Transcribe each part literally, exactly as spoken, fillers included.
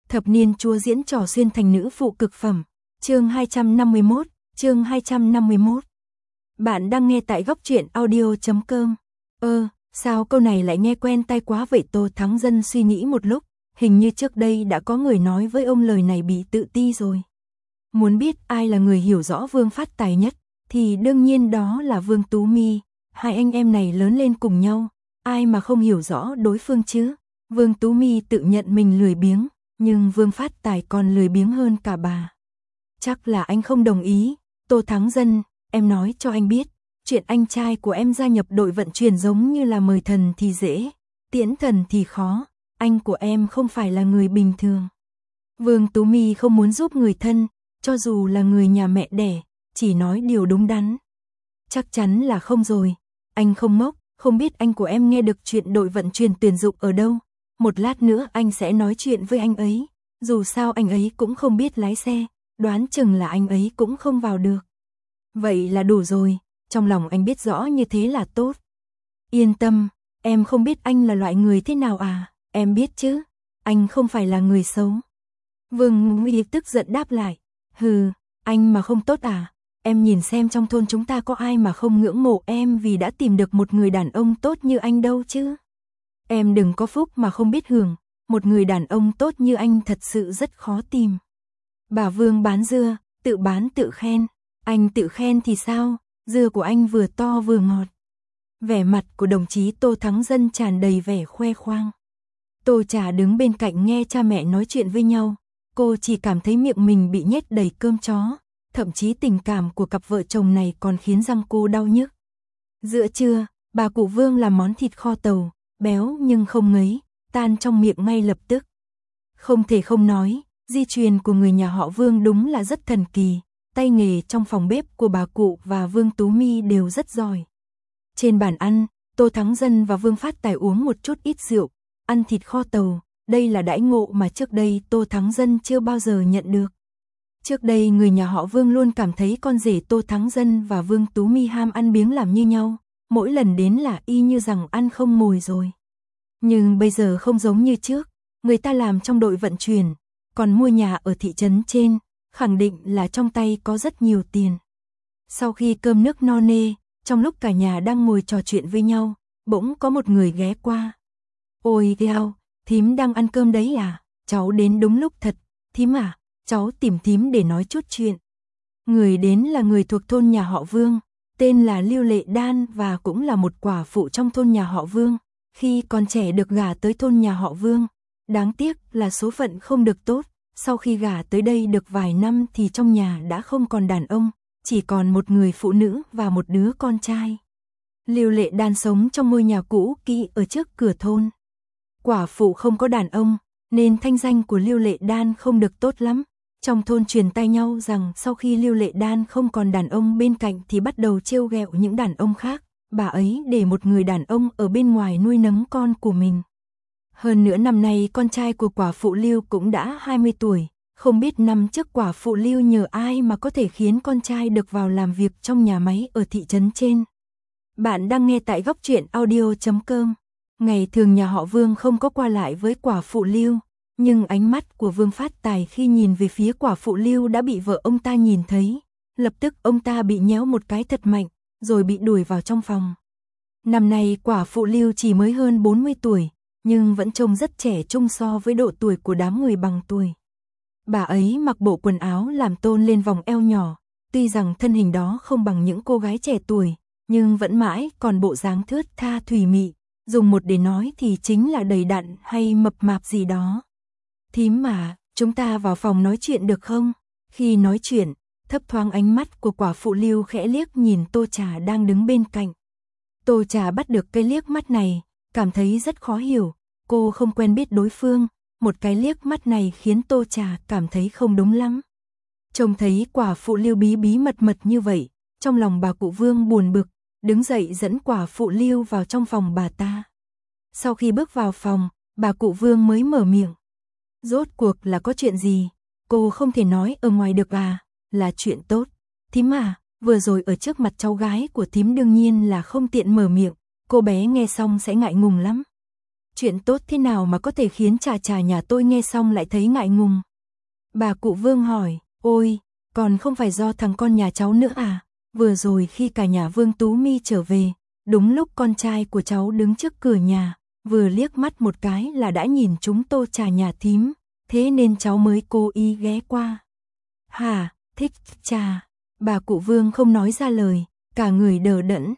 Thập niên chúa diễn trò xuyên thành nữ phụ cực phẩm. Chương hai trăm năm mươi mốt, chương hai trăm năm mươi mốt. Bạn đang nghe tại góc truyện audio chấm com. Ơ, sao câu này lại nghe quen tai quá vậy? Tô Thắng Dân suy nghĩ một lúc, hình như trước đây đã có người nói với ông lời này bị tự ti rồi. Muốn biết ai là người hiểu rõ Vương Phát Tài nhất, thì đương nhiên đó là Vương Tú My. Hai anh em này lớn lên cùng nhau, ai mà không hiểu rõ đối phương chứ? Vương Tú My tự nhận mình lười biếng, nhưng Vương Phát Tài còn lười biếng hơn cả bà. Chắc là anh không đồng ý. Tô Thắng Dân, em nói cho anh biết, chuyện anh trai của em gia nhập đội vận chuyển giống như là mời thần thì dễ, tiễn thần thì khó, anh của em không phải là người bình thường. Vương Tú My không muốn giúp người thân, cho dù là người nhà mẹ đẻ, chỉ nói điều đúng đắn. Chắc chắn là không rồi, anh không ngốc, không biết anh của em nghe được chuyện đội vận chuyển tuyển dụng ở đâu. Một lát nữa anh sẽ nói chuyện với anh ấy, dù sao anh ấy cũng không biết lái xe, đoán chừng là anh ấy cũng không vào được. Vậy là đủ rồi, trong lòng anh biết rõ như thế là tốt. Yên tâm, em không biết anh là loại người thế nào à, em biết chứ, anh không phải là người xấu. Vương Nguy tức giận đáp lại, hừ, anh mà không tốt à, em nhìn xem trong thôn chúng ta có ai mà không ngưỡng mộ em vì đã tìm được một người đàn ông tốt như anh đâu chứ. Em đừng có phúc mà không biết hưởng, một người đàn ông tốt như anh thật sự rất khó tìm. Bà Vương bán dưa, tự bán tự khen, anh tự khen thì sao, dưa của anh vừa to vừa ngọt. Vẻ mặt của đồng chí Tô Thắng Dân tràn đầy vẻ khoe khoang. Tô Trà đứng bên cạnh nghe cha mẹ nói chuyện với nhau, cô chỉ cảm thấy miệng mình bị nhét đầy cơm chó, thậm chí tình cảm của cặp vợ chồng này còn khiến răng cô đau nhức. Giữa trưa, bà cụ Vương làm món thịt kho tàu, béo nhưng không ngấy, tan trong miệng ngay lập tức. Không thể không nói, di truyền của người nhà họ Vương đúng là rất thần kỳ, tay nghề trong phòng bếp của bà cụ và Vương Tú My đều rất giỏi. Trên bàn ăn, Tô Thắng Dân và Vương Phát Tài uống một chút ít rượu, ăn thịt kho tàu, đây là đãi ngộ mà trước đây Tô Thắng Dân chưa bao giờ nhận được. Trước đây người nhà họ Vương luôn cảm thấy con rể Tô Thắng Dân và Vương Tú My ham ăn biếng làm như nhau, mỗi lần đến là y như rằng ăn không mồi rồi. Nhưng bây giờ không giống như trước, người ta làm trong đội vận chuyển, còn mua nhà ở thị trấn trên, khẳng định là trong tay có rất nhiều tiền. Sau khi cơm nước no nê, trong lúc cả nhà đang ngồi trò chuyện với nhau, bỗng có một người ghé qua. Ôi gheo, thím đang ăn cơm đấy à, cháu đến đúng lúc thật, thím à, cháu tìm thím để nói chút chuyện. Người đến là người thuộc thôn nhà họ Vương, tên là Lưu Lệ Đan và cũng là một quả phụ trong thôn nhà họ Vương, khi còn trẻ được gả tới thôn nhà họ Vương. Đáng tiếc là số phận không được tốt, sau khi gả tới đây được vài năm thì trong nhà đã không còn đàn ông, chỉ còn một người phụ nữ và một đứa con trai. Lưu Lệ Đan sống trong ngôi nhà cũ kỹ ở trước cửa thôn. Quả phụ không có đàn ông, nên thanh danh của Lưu Lệ Đan không được tốt lắm. Trong thôn truyền tai nhau rằng sau khi Lưu Lệ Đan không còn đàn ông bên cạnh thì bắt đầu trêu ghẹo những đàn ông khác, bà ấy để một người đàn ông ở bên ngoài nuôi nấng con của mình. Hơn nữa năm nay con trai của quả phụ Lưu cũng đã hai mươi tuổi, không biết năm trước quả phụ Lưu nhờ ai mà có thể khiến con trai được vào làm việc trong nhà máy ở thị trấn trên. Bạn đang nghe tại góc truyện audio chấm com. Ngày thường nhà họ Vương không có qua lại với quả phụ Lưu, nhưng ánh mắt của Vương Phát Tài khi nhìn về phía quả phụ Lưu đã bị vợ ông ta nhìn thấy, lập tức ông ta bị nhéo một cái thật mạnh, rồi bị đuổi vào trong phòng. Năm nay quả phụ Lưu chỉ mới hơn bốn mươi tuổi, nhưng vẫn trông rất trẻ trung so với độ tuổi của đám người bằng tuổi. Bà ấy mặc bộ quần áo làm tôn lên vòng eo nhỏ, tuy rằng thân hình đó không bằng những cô gái trẻ tuổi, nhưng vẫn mãi còn bộ dáng thướt tha thùy mị, dùng một để nói thì chính là đầy đặn hay mập mạp gì đó. Thím mà, chúng ta vào phòng nói chuyện được không? Khi nói chuyện, thấp thoáng ánh mắt của quả phụ Lưu khẽ liếc nhìn Tô Trà đang đứng bên cạnh. Tô Trà bắt được cái liếc mắt này, cảm thấy rất khó hiểu, cô không quen biết đối phương, một cái liếc mắt này khiến Tô Trà cảm thấy không đúng lắm. Trông thấy quả phụ Lưu bí bí mật mật như vậy, trong lòng bà cụ Vương buồn bực, đứng dậy dẫn quả phụ Lưu vào trong phòng bà ta. Sau khi bước vào phòng, bà cụ Vương mới mở miệng. Rốt cuộc là có chuyện gì? Cô không thể nói ở ngoài được à? Là chuyện tốt. Thím à, vừa rồi ở trước mặt cháu gái của thím đương nhiên là không tiện mở miệng, cô bé nghe xong sẽ ngại ngùng lắm. Chuyện tốt thế nào mà có thể khiến Trà Trà nhà tôi nghe xong lại thấy ngại ngùng? Bà cụ Vương hỏi, ôi, còn không phải do thằng con nhà cháu nữa à? Vừa rồi khi cả nhà Vương Tú My trở về, đúng lúc con trai của cháu đứng trước cửa nhà, vừa liếc mắt một cái là đã nhìn chúng tô trà nhà thím, thế nên cháu mới cố ý ghé qua. Hả, thích trà? Bà cụ Vương không nói ra lời, cả người đờ đẫn.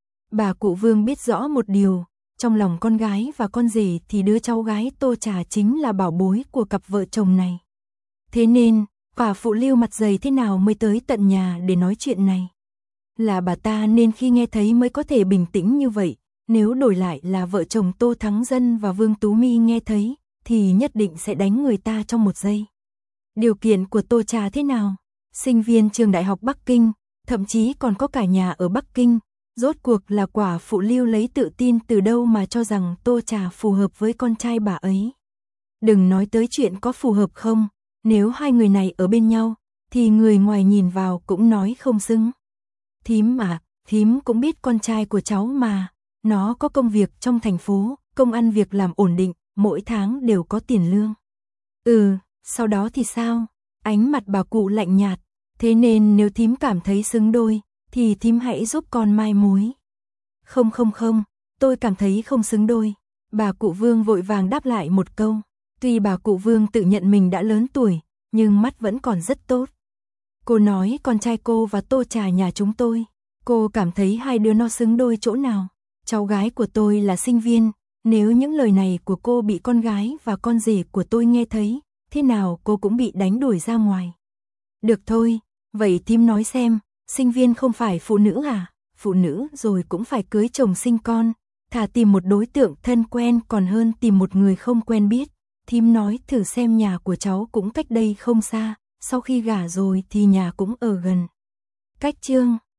Bà cụ Vương biết rõ một điều, trong lòng con gái và con rể thì đứa cháu gái tô trà chính là bảo bối của cặp vợ chồng này. Thế nên, quả phụ Lưu mặt dày thế nào mới tới tận nhà để nói chuyện này? Là bà ta nên khi nghe thấy mới có thể bình tĩnh như vậy, nếu đổi lại là vợ chồng Tô Thắng Dân và Vương Tú My nghe thấy, thì nhất định sẽ đánh người ta trong một giây. Điều kiện của Tô Trà thế nào? Sinh viên trường đại học Bắc Kinh, thậm chí còn có cả nhà ở Bắc Kinh, rốt cuộc là quả phụ Lưu lấy tự tin từ đâu mà cho rằng Tô Trà phù hợp với con trai bà ấy. Đừng nói tới chuyện có phù hợp không, nếu hai người này ở bên nhau, thì người ngoài nhìn vào cũng nói không xứng. Thím à, thím cũng biết con trai của cháu mà, nó có công việc trong thành phố, công ăn việc làm ổn định, mỗi tháng đều có tiền lương. Ừ, sau đó thì sao? Ánh mặt bà cụ lạnh nhạt, thế nên nếu thím cảm thấy xứng đôi, thì thím hãy giúp con mai mối. Không không không, tôi cảm thấy không xứng đôi. Bà cụ Vương vội vàng đáp lại một câu. Tuy bà cụ Vương tự nhận mình đã lớn tuổi, nhưng mắt vẫn còn rất tốt. Cô nói con trai cô và Tô Trà nhà chúng tôi, cô cảm thấy hai đứa nó xứng đôi chỗ nào? Cháu gái của tôi là sinh viên, nếu những lời này của cô bị con gái và con rể của tôi nghe thấy, thế nào cô cũng bị đánh đuổi ra ngoài. Được thôi, vậy thím nói xem, sinh viên không phải phụ nữ à? Phụ nữ rồi cũng phải cưới chồng sinh con, thà tìm một đối tượng thân quen còn hơn tìm một người không quen biết. Thím nói thử xem, nhà của cháu cũng cách đây không xa, sau khi gả rồi thì nhà cũng ở gần. Cách chương